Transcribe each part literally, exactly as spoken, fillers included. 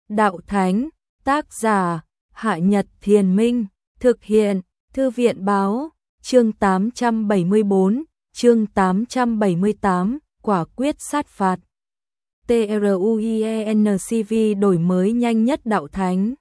Đạo Thánh, tác giả, Hạ Nhật Thiền Minh, thực hiện, Thư viện Báo, chương tám trăm bảy mươi tư, chương tám trăm bảy mươi tám, quả quyết sát phạt. TRUIENCV đổi mới nhanh nhất Đạo Thánh.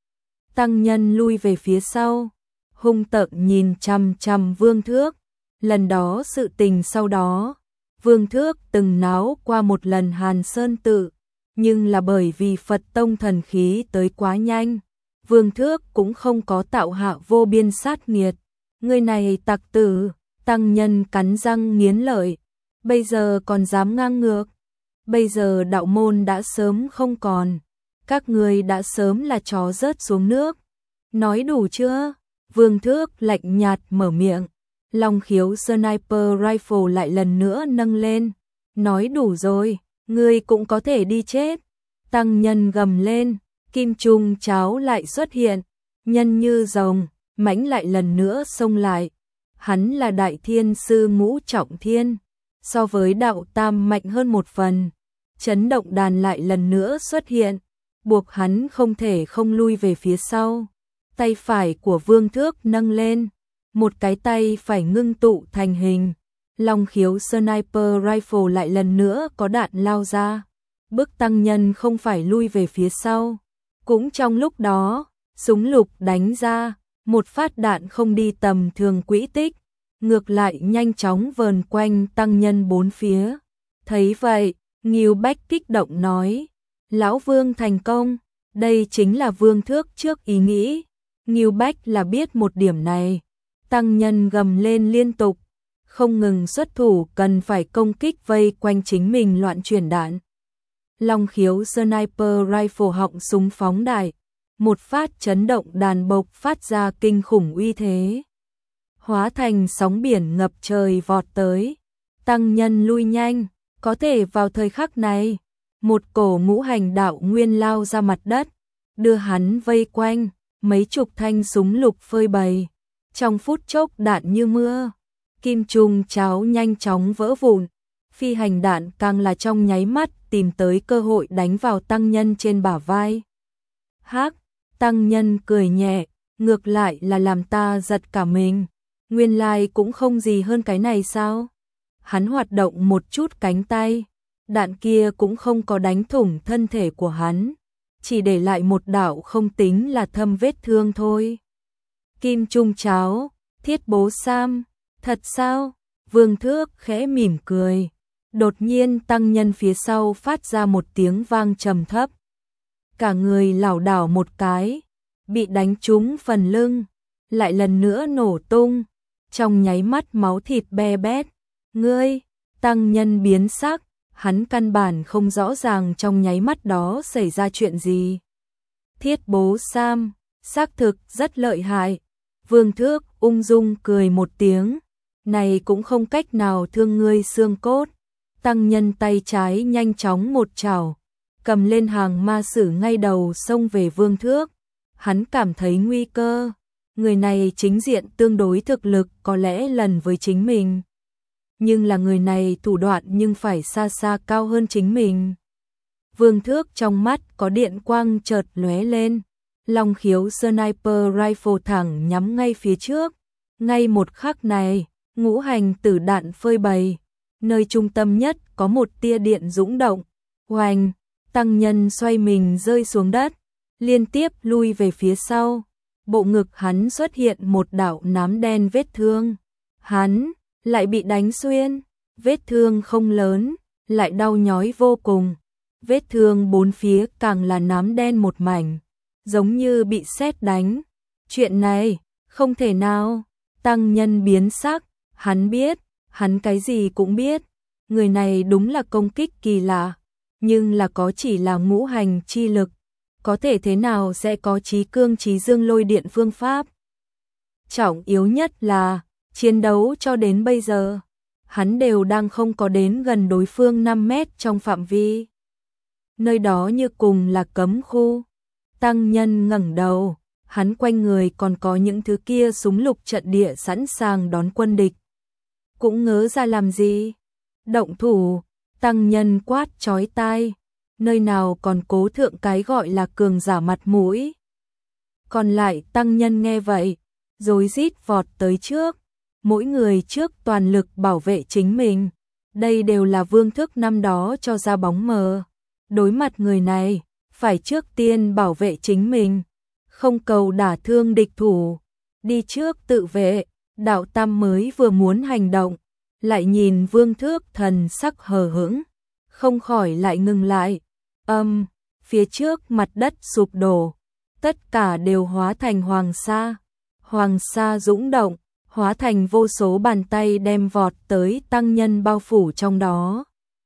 Tăng nhân lui về phía sau, hung tợn nhìn chằm chằm Vương Thước. Lần đó sự tình sau đó, Vương Thước từng náo qua một lần Hàn Sơn Tự, nhưng là bởi vì Phật tông thần khí tới quá nhanh, Vương Thước cũng không có tạo hạ vô biên sát nghiệt. Người này tặc tử, tăng nhân cắn răng nghiến lợi, bây giờ còn dám ngang ngược. Bây giờ đạo môn đã sớm không còn, các người đã sớm là chó rớt xuống nước. Nói đủ chưa? Vương Thước lạnh nhạt mở miệng. Long khiếu sniper rifle lại lần nữa nâng lên. Nói đủ rồi, ngươi cũng có thể đi chết. Tăng nhân gầm lên, kim trung cháo lại xuất hiện, nhân như rồng, mãnh lại lần nữa xông lại. Hắn là đại thiên sư ngũ trọng thiên, so với đạo tam mạnh hơn một phần. Chấn động đàn lại lần nữa xuất hiện, buộc hắn không thể không lui về phía sau. Tay phải của Vương Thước nâng lên, một cái tay phải ngưng tụ thành hình. Long khiếu sniper rifle lại lần nữa có đạn lao ra, bức tăng nhân không phải lui về phía sau. Cũng trong lúc đó, súng lục đánh ra, một phát đạn không đi tầm thường quỹ tích, ngược lại nhanh chóng vờn quanh tăng nhân bốn phía. Thấy vậy, Ngưu Bách kích động nói, Lão Vương thành công, đây chính là Vương Thước trước ý nghĩ. Ngưu Bách là biết một điểm này, tăng nhân gầm lên liên tục, không ngừng xuất thủ cần phải công kích vây quanh chính mình loạn chuyển đạn. Long khiếu sniper rifle họng súng phóng đại, một phát chấn động đàn bộc phát ra kinh khủng uy thế, hóa thành sóng biển ngập trời vọt tới. Tăng nhân lui nhanh, có thể vào thời khắc này, một cổ ngũ hành đạo nguyên lao ra mặt đất, đưa hắn vây quanh, mấy chục thanh súng lục phơi bày. Trong phút chốc đạn như mưa, kim trung cháo nhanh chóng vỡ vụn, phi hành đạn càng là trong nháy mắt tìm tới cơ hội đánh vào tăng nhân trên bả vai. Hắc, tăng nhân cười nhẹ, ngược lại là làm ta giật cả mình, nguyên lai cũng không gì hơn cái này sao? Hắn hoạt động một chút cánh tay, đạn kia cũng không có đánh thủng thân thể của hắn, chỉ để lại một đạo không tính là thâm vết thương thôi. Kim trung cháo, thiết bố sam, thật sao? Vương Thước khẽ mỉm cười. Đột nhiên tăng nhân phía sau phát ra một tiếng vang trầm thấp. Cả người lảo đảo một cái, bị đánh trúng phần lưng, lại lần nữa nổ tung, trong nháy mắt máu thịt be bét. Ngươi, tăng nhân biến sắc, hắn căn bản không rõ ràng trong nháy mắt đó xảy ra chuyện gì. Thiết bố sam, xác thực rất lợi hại. Vương Thước ung dung cười một tiếng, này cũng không cách nào thương ngươi xương cốt. Tăng nhân tay trái nhanh chóng một chảo, cầm lên hàng ma sử ngay đầu xông về Vương Thước. Hắn cảm thấy nguy cơ, người này chính diện tương đối thực lực có lẽ lần với chính mình, nhưng là người này thủ đoạn nhưng phải xa xa cao hơn chính mình. Vương Thước trong mắt có điện quang chợt lóe lên, long khiếu sniper rifle thẳng nhắm ngay phía trước. Ngay một khắc này, ngũ hành tử đạn phơi bày, nơi trung tâm nhất có một tia điện dũng động. Oanh, tăng nhân xoay mình rơi xuống đất, liên tiếp lui về phía sau. Bộ ngực hắn xuất hiện một đạo nám đen vết thương. Hắn lại bị đánh xuyên, vết thương không lớn, lại đau nhói vô cùng. Vết thương bốn phía càng là nám đen một mảnh, giống như bị sét đánh. Chuyện này, không thể nào. Tăng nhân biến sắc, hắn biết, hắn cái gì cũng biết. Người này đúng là công kích kỳ lạ, nhưng là có chỉ là ngũ hành chi lực, có thể thế nào sẽ có chí cương chí dương lôi điện phương pháp. Trọng yếu nhất là, chiến đấu cho đến bây giờ, hắn đều đang không có đến gần đối phương năm mét trong phạm vi. Nơi đó như cùng là cấm khu. Tăng nhân ngẩng đầu, hắn quanh người còn có những thứ kia súng lục trận địa sẵn sàng đón quân địch. Cũng ngớ ra làm gì? Động thủ, tăng nhân quát chói tai. nơi nào còn cố thượng cái gọi là cường giả mặt mũi. Còn lại tăng nhân nghe vậy, rối rít vọt tới trước, mỗi người trước toàn lực bảo vệ chính mình. Đây đều là Vương Thức năm đó cho ra bóng mờ. Đối mặt người này, phải trước tiên bảo vệ chính mình, không cầu đả thương địch thủ, đi trước tự vệ. Đạo Tam mới vừa muốn hành động, lại nhìn Vương Thước thần sắc hờ hững, không khỏi lại ngừng lại. Âm, phía trước mặt đất sụp đổ, tất cả đều hóa thành hoàng sa. Hoàng sa dũng động, hóa thành vô số bàn tay đem vọt tới tăng nhân bao phủ trong đó.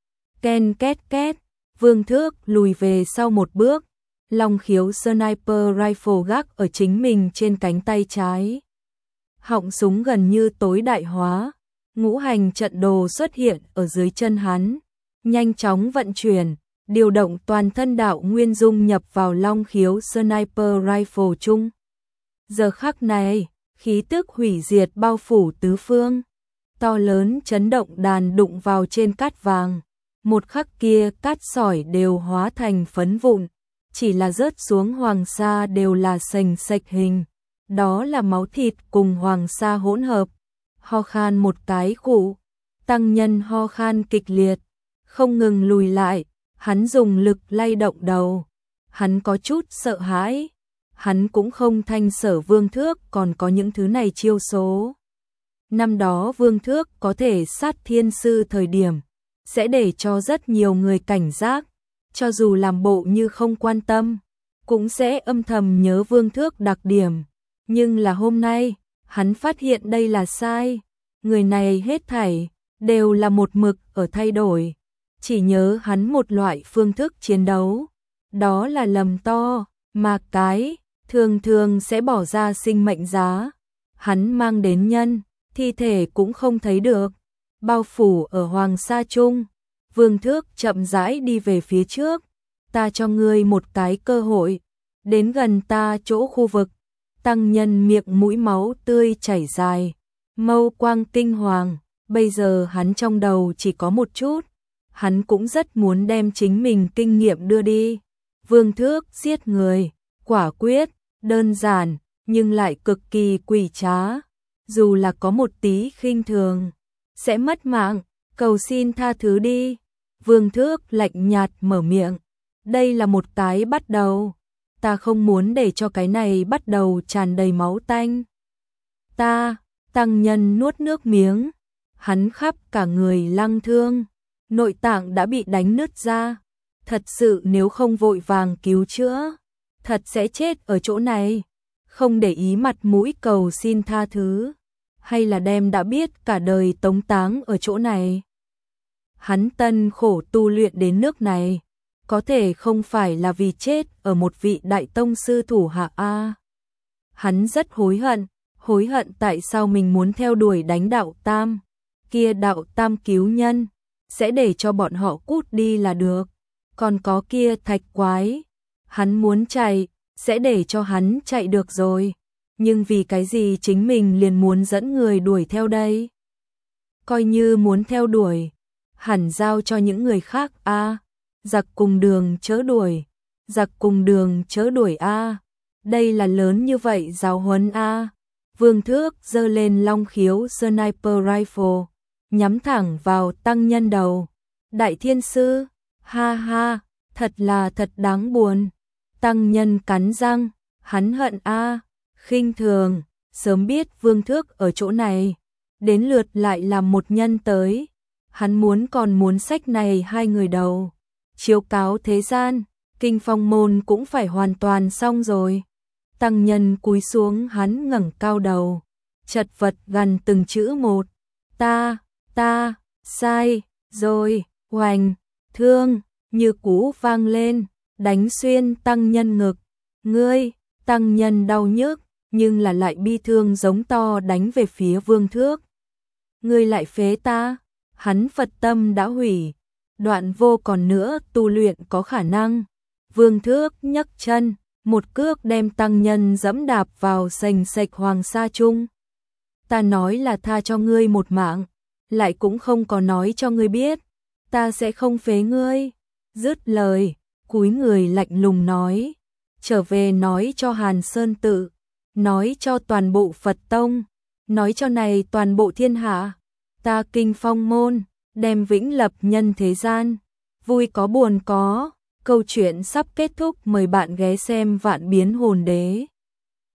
Ken két két, Vương Thước lùi về sau một bước, long khiếu sniper rifle gác ở chính mình trên cánh tay trái. Họng súng gần như tối đại hóa, ngũ hành trận đồ xuất hiện ở dưới chân hắn, nhanh chóng vận chuyển, điều động toàn thân đạo nguyên dung nhập vào long khiếu sniper rifle chung. Giờ khắc này, khí tức hủy diệt bao phủ tứ phương, to lớn chấn động đàn đụng vào trên cát vàng, một khắc kia cát sỏi đều hóa thành phấn vụn, chỉ là rớt xuống hoàng sa đều là sành sạch hình, đó là máu thịt cùng hoàng sa hỗn hợp. Ho khan một cái khụ, tăng nhân ho khan kịch liệt, không ngừng lùi lại, hắn dùng lực lay động đầu, hắn có chút sợ hãi. Hắn cũng không thanh sở Vương Thước còn có những thứ này chiêu số. Năm đó Vương Thước có thể sát thiên sư thời điểm, sẽ để cho rất nhiều người cảnh giác, cho dù làm bộ như không quan tâm, cũng sẽ âm thầm nhớ Vương Thước đặc điểm. Nhưng là hôm nay, hắn phát hiện đây là sai, người này hết thảy, đều là một mực ở thay đổi, chỉ nhớ hắn một loại phương thức chiến đấu, đó là lầm to, mà cái thường thường sẽ bỏ ra sinh mệnh giá. Hắn mang đến nhân, thi thể cũng không thấy được, bao phủ ở hoàng sa trung. Vương Thước chậm rãi đi về phía trước, ta cho ngươi một cái cơ hội, đến gần ta chỗ khu vực. Tăng nhân miệng mũi máu tươi chảy dài, mâu quang kinh hoàng, bây giờ hắn trong đầu chỉ có một chút, hắn cũng rất muốn đem chính mình kinh nghiệm đưa đi. Vương Thước giết người, quả quyết, đơn giản, nhưng lại cực kỳ quỷ trá. Dù là có một tí khinh thường, sẽ mất mạng, cầu xin tha thứ đi. Vương Thước lạnh nhạt mở miệng, đây là một cái bắt đầu. Ta không muốn để cho cái này bắt đầu tràn đầy máu tanh. Ta, tăng nhân nuốt nước miếng, hắn khắp cả người lăng thương, nội tạng đã bị đánh nứt ra. Thật sự nếu không vội vàng cứu chữa, thật sẽ chết ở chỗ này, không để ý mặt mũi cầu xin tha thứ, hay là đem đã biết cả đời tống táng ở chỗ này. Hắn tân khổ tu luyện đến nước này, có thể không phải là vì chết ở một vị đại tông sư thủ hạ a. Hắn rất hối hận, hối hận tại sao mình muốn theo đuổi đánh đạo Tam, kia đạo Tam cứu nhân, sẽ để cho bọn họ cút đi là được. Còn có kia thạch quái, hắn muốn chạy, sẽ để cho hắn chạy được rồi. Nhưng vì cái gì chính mình liền muốn dẫn người đuổi theo đây? Coi như muốn theo đuổi, hẳn giao cho những người khác a. Giặc cùng đường chớ đuổi, giặc cùng đường chớ đuổi a. Đây là lớn như vậy giáo huấn a. Vương Thước giơ lên long khiếu sniper rifle, nhắm thẳng vào tăng nhân đầu. Đại thiên sư, ha ha, thật là thật đáng buồn. Tăng nhân cắn răng, hắn hận a, khinh thường, sớm biết Vương Thước ở chỗ này, đến lượt lại làm một nhân tới, hắn muốn còn muốn sách này hai người đầu, chiếu cáo thế gian, Kinh Phong môn cũng phải hoàn toàn xong rồi. Tăng nhân cúi xuống, hắn ngẩng cao đầu, chật vật gần từng chữ một, ta, ta, sai, rồi, hoành, thương, như cú vang lên, đánh xuyên tăng nhân ngực, ngươi, tăng nhân đau nhức, nhưng là lại bi thương giống to đánh về phía Vương Thước. Ngươi lại phế ta, hắn Phật tâm đã hủy, đoạn vô còn nữa tu luyện có khả năng. Vương Thước nhấc chân, một cước đem tăng nhân dẫm đạp vào sành sạch hoàng sa chung. Ta nói là tha cho ngươi một mạng, lại cũng không có nói cho ngươi biết, ta sẽ không phế ngươi. Dứt lời, cúi người lạnh lùng nói, trở về nói cho Hàn Sơn Tự, nói cho toàn bộ Phật Tông, nói cho này toàn bộ thiên hạ, ta Kinh Phong môn, đem vĩnh lập nhân thế gian, vui có buồn có, câu chuyện sắp kết thúc, mời bạn ghé xem Vạn Biến Hồn Đế.